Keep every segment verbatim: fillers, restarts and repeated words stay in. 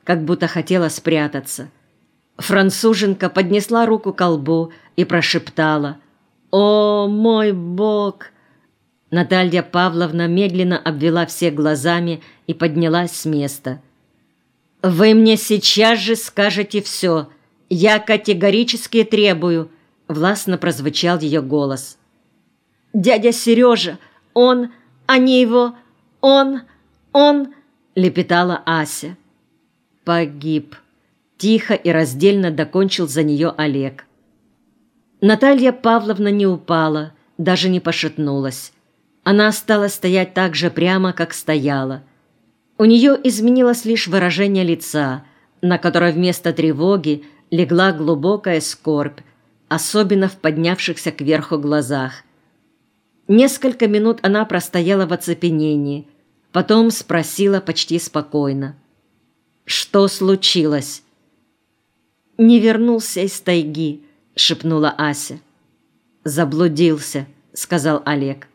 как будто хотела спрятаться. Француженка поднесла руку к колбу и прошептала: «О, мой Бог!» Наталья Павловна медленно обвела всех глазами и поднялась с места. «Вы мне сейчас же скажете все. Я категорически требую», — властно прозвучал ее голос. «Дядя Сережа, он, они его, он, он», — лепетала Ася. «Погиб», — тихо и раздельно докончил за нее Олег. Наталья Павловна не упала, даже не пошатнулась. Она осталась стоять так же прямо, как стояла. У нее изменилось лишь выражение лица, на которое вместо тревоги легла глубокая скорбь, особенно в поднявшихся кверху глазах. Несколько минут она простояла в оцепенении, потом спросила почти спокойно: «Что случилось?» «Не вернулся из тайги», — шепнула Ася. «Заблудился», — сказал Олег.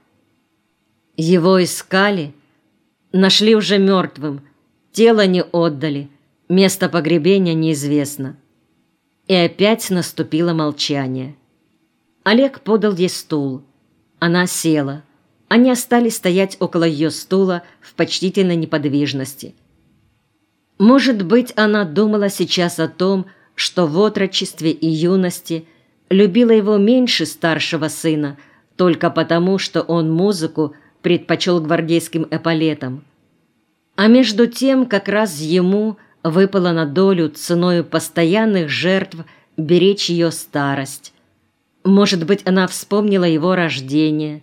«Его искали? Нашли уже мертвым. Тело не отдали. Место погребения неизвестно». И опять наступило молчание. Олег подал ей стул. Она села. Они остались стоять около ее стула в почтительной неподвижности. Может быть, она думала сейчас о том, что в отрочестве и юности любила его меньше старшего сына, только потому, что он музыку предпочел гвардейским эполетам. А между тем как раз ему выпало на долю ценою постоянных жертв беречь ее старость. Может быть, она вспомнила его рождение.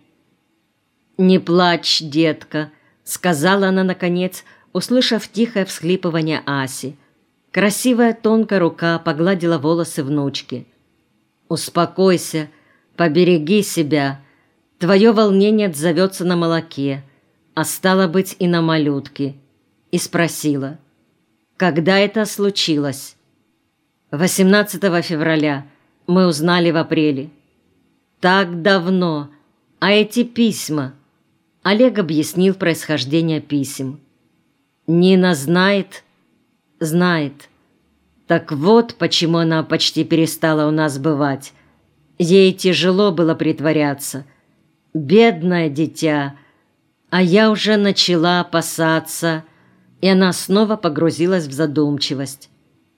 «Не плачь, детка», — сказала она наконец, услышав тихое всхлипывание Аси. Красивая тонкая рука погладила волосы внучки. «Успокойся, побереги себя. Твое волнение отзовется на молоке, а стало быть и на малютке». И спросила: «Когда это случилось?» восемнадцатого февраля. Мы узнали в апреле». «Так давно. А эти письма?» Олег объяснил происхождение писем. «Нина знает?» «Знает. Так вот, почему она почти перестала у нас бывать. Ей тяжело было притворяться. Бедное дитя. А я уже начала опасаться». И она снова погрузилась в задумчивость.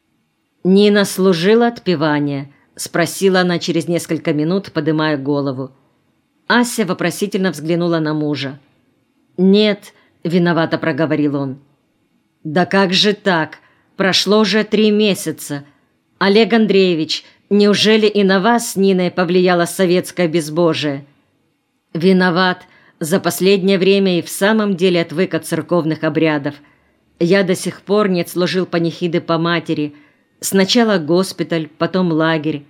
«Нина служила отпевание?» — спросила она через несколько минут, подымая голову. Ася вопросительно взглянула на мужа. «Нет», — виновато проговорил он. «Да как же так? Прошло уже три месяца. Олег Андреевич, неужели и на вас с Ниной повлияло советское безбожие?» «Виноват. За последнее время и в самом деле отвык от церковных обрядов. Я до сих пор не отслужил панихиды по матери. Сначала госпиталь, потом лагерь».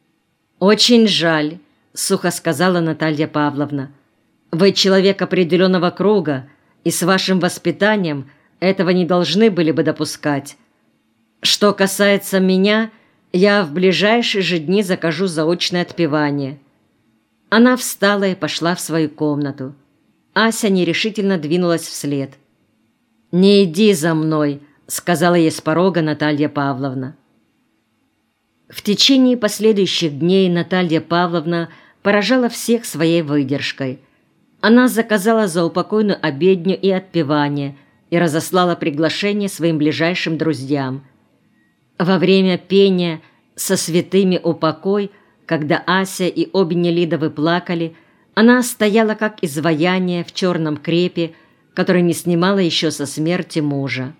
«Очень жаль», — сухо сказала Наталья Павловна. «Вы человек определенного круга, и с вашим воспитанием этого не должны были бы допускать. Что касается меня, я в ближайшие же дни закажу заочное отпевание». Она встала и пошла в свою комнату. Ася нерешительно двинулась вслед. «Не иди за мной», — сказала ей с порога Наталья Павловна. В течение последующих дней Наталья Павловна поражала всех своей выдержкой. Она заказала заупокойную обедню и отпевание и разослала приглашение своим ближайшим друзьям. Во время пения «Со святыми упокой», когда Ася и обе Нелидовы плакали, она стояла как изваяние в черном крепе, который не снимала еще со смерти мужа.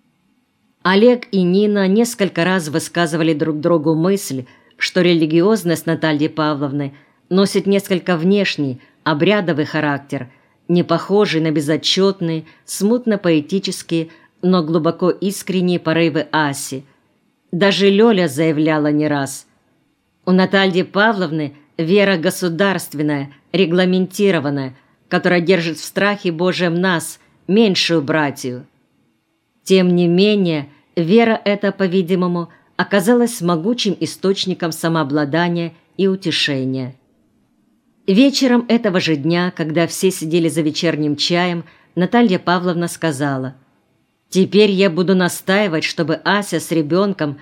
Олег и Нина несколько раз высказывали друг другу мысль, что религиозность Натальи Павловны носит несколько внешний, обрядовый характер, не похожий на безотчетные, смутно-поэтические, но глубоко искренние порывы Аси. Даже Лёля заявляла не раз: «У Натальи Павловны вера государственная, регламентированная, которая держит в страхе Божьем нас, меньшую братью». Тем не менее, вера эта, по-видимому, оказалась могучим источником самообладания и утешения. Вечером этого же дня, когда все сидели за вечерним чаем, Наталья Павловна сказала: Теперь я буду настаивать, чтобы Ася с ребенком